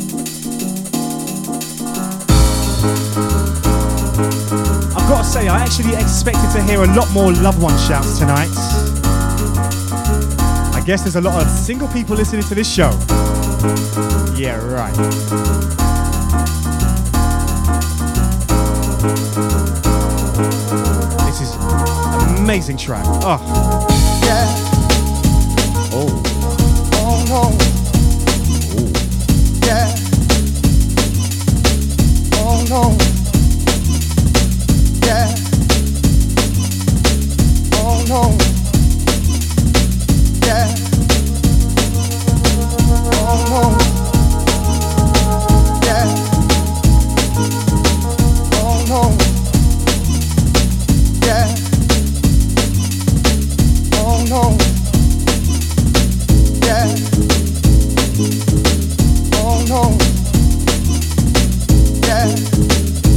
B: I've got to say, I actually expected to hear a lot more loved one shouts tonight. I guess there's a lot of single people listening to this show. Yeah, right. This is an amazing track. Oh.
G: yeah.
B: Oh.
G: Oh no. Yeah. Oh no. Yeah. Oh no. Yeah. Oh no. Yeah. Oh no. Yeah. Oh no. Yeah. Oh no. Yeah.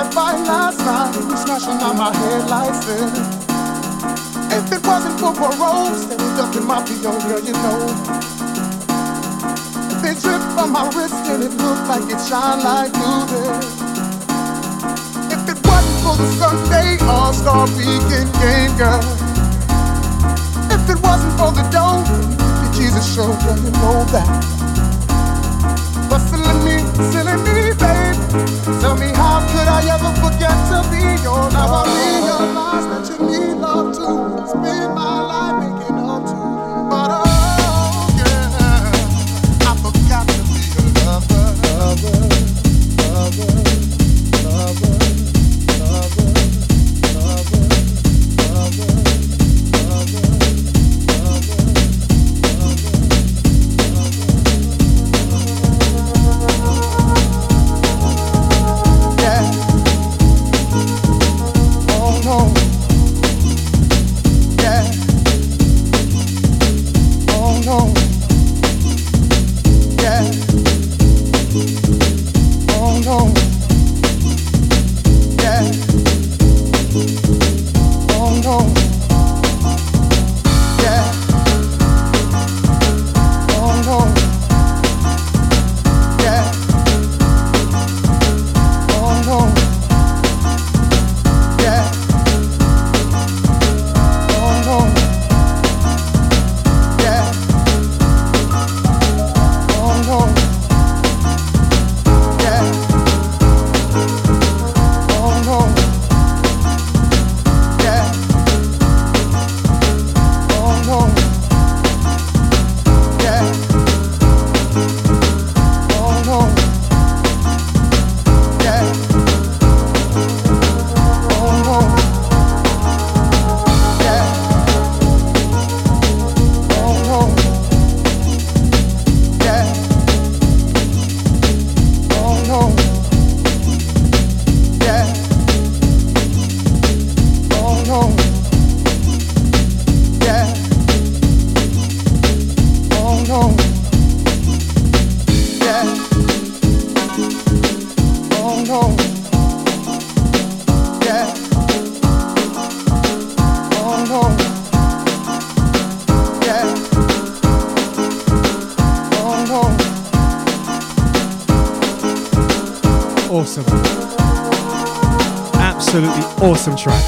G: that fight last night, smashing on my headlights in. If it wasn't for parole, standing up in my PO, girl, you know. They drip on my wrist and it looked like it shine like blue. If it wasn't for the Sunday All-Star Weekend game, girl. If it wasn't for the dome, the Jesus show, girl, you know that. But silly me, babe. Tell me how could I ever forget to be your love? Now I realize that you need love too. Spend my life making up to you. But oh yeah, I forgot to be a lover, lover, lover, lover, lover, lover, lover, lover.
B: Awesome. Absolutely awesome track.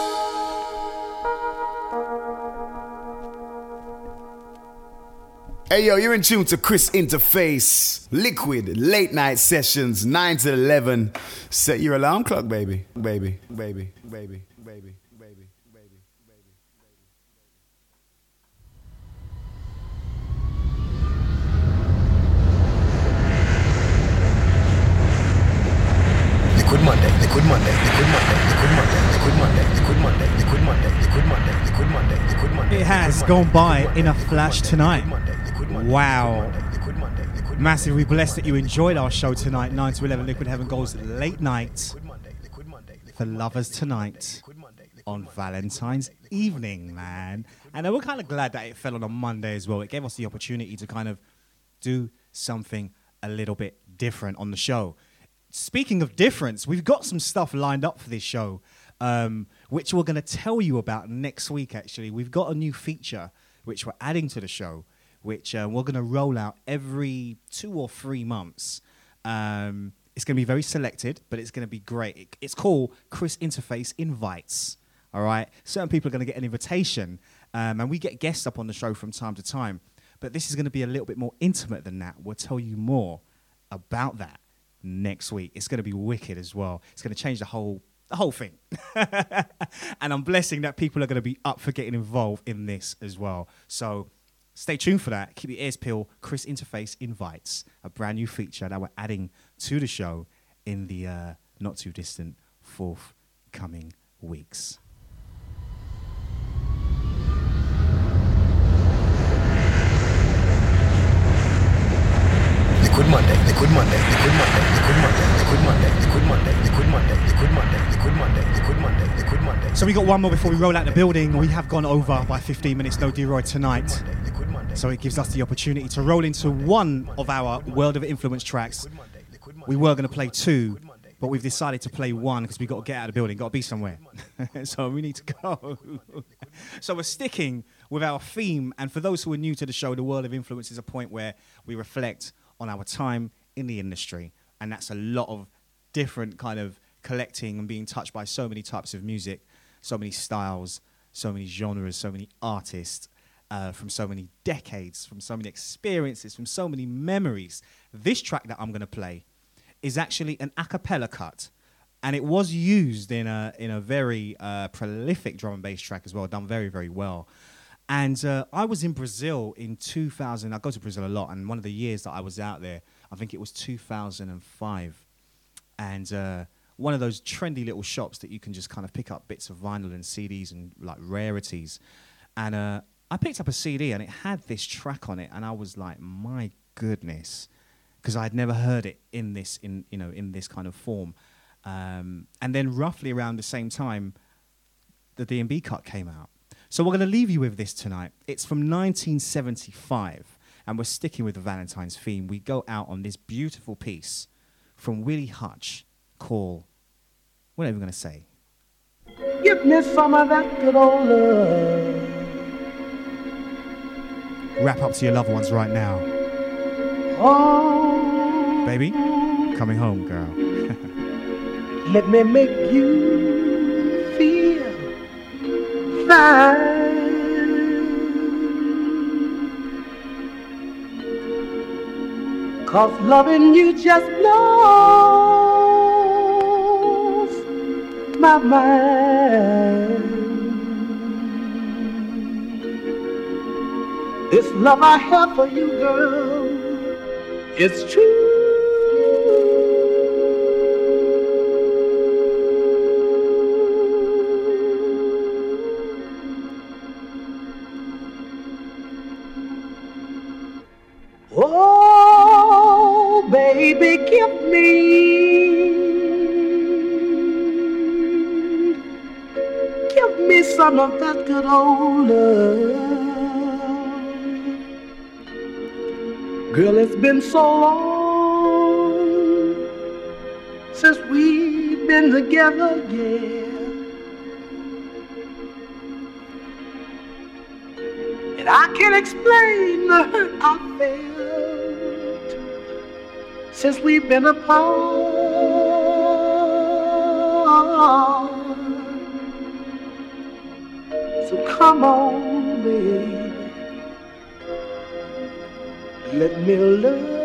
F: Hey yo, you're in tune to Chris Interface. Liquid, late night sessions, 9 to 11. Set your alarm clock, baby. Baby, baby, baby, baby, baby, baby.
D: Liquid Monday, Liquid Monday, Liquid Monday, Liquid Monday, Liquid Monday, Liquid Monday, Liquid Monday, Liquid Monday, Liquid Monday, Liquid Monday.
B: It has gone by in a flash tonight. Wow. Massively blessed that you enjoyed our show tonight, 9 to 11 Liquid Heaven Goes late night for lovers tonight on Valentine's evening, man. And we're kind of glad that it fell on a Monday as well. It gave us the opportunity to kind of do something a little bit different on the show. Speaking of difference, we've got some stuff lined up for this show, which we're going to tell you about next week, actually. We've got a new feature which we're adding to the show, which we're going to roll out every 2 or 3 months. It's going to be very selected, but it's going to be great. It's called Chris Interface Invites, all right? Certain people are going to get an invitation, and we get guests up on the show from time to time. But this is going to be a little bit more intimate than that. We'll tell you more about that next week. It's going to be wicked as well. It's going to change the whole thing. And I'm blessing that people are going to be up for getting involved in this as well. So stay tuned for that. Keep your ears peeled. Chris Interface Invites, a brand new feature that we're adding to the show in the not too distant forthcoming weeks.
D: Liquid Monday, Liquid Monday, Liquid Monday, Liquid Monday, Liquid Monday, Liquid Monday, Liquid Monday, Liquid Monday, Liquid Monday, Liquid Monday, Liquid Monday.
B: So we got one more before we roll out the building. We have gone over by 15 minutes, no D-Roy tonight. So it gives us the opportunity to roll into one of our World of Influence tracks. We were going to play 2, but we've decided to play one because we've got to get out of the building, got to be somewhere. So we need to go. So we're sticking with our theme. And for those who are new to the show, The World of Influence is a point where we reflect on our time in the industry. And that's a lot of different kind of collecting and being touched by so many types of music, so many styles, so many genres, so many artists, from so many decades, from so many experiences, from so many memories. This track that I'm going to play is actually an a cappella cut, and it was used in a very prolific drum and bass track as well, done very, very well. And I was in Brazil in 2000. I go to Brazil a lot, and one of the years that I was out there, I think it was 2005. And one of those trendy little shops that you can just kind of pick up bits of vinyl and CDs and like rarities. And I picked up a CD, and it had this track on it, and I was like, my goodness, because I had never heard it in this kind of form. And then roughly around the same time, the D&B cut came out. So we're going to leave you with this tonight. It's from 1975, and we're sticking with the Valentine's theme. We go out on this beautiful piece from Willie Hutch called, what am I going to say?
H: Give me some of that good old love.
B: Wrap up to your loved ones right now.
H: Oh,
B: baby, coming home, girl.
H: Let me make you feel fine. 'Cause loving you just blows my mind. This love I have for you, girl, it's true. Oh, baby, give me some of that good old love. Girl, it's been so long since we've been together, yeah. And I can't explain the hurt I felt since we've been apart. So come on, baby, let me love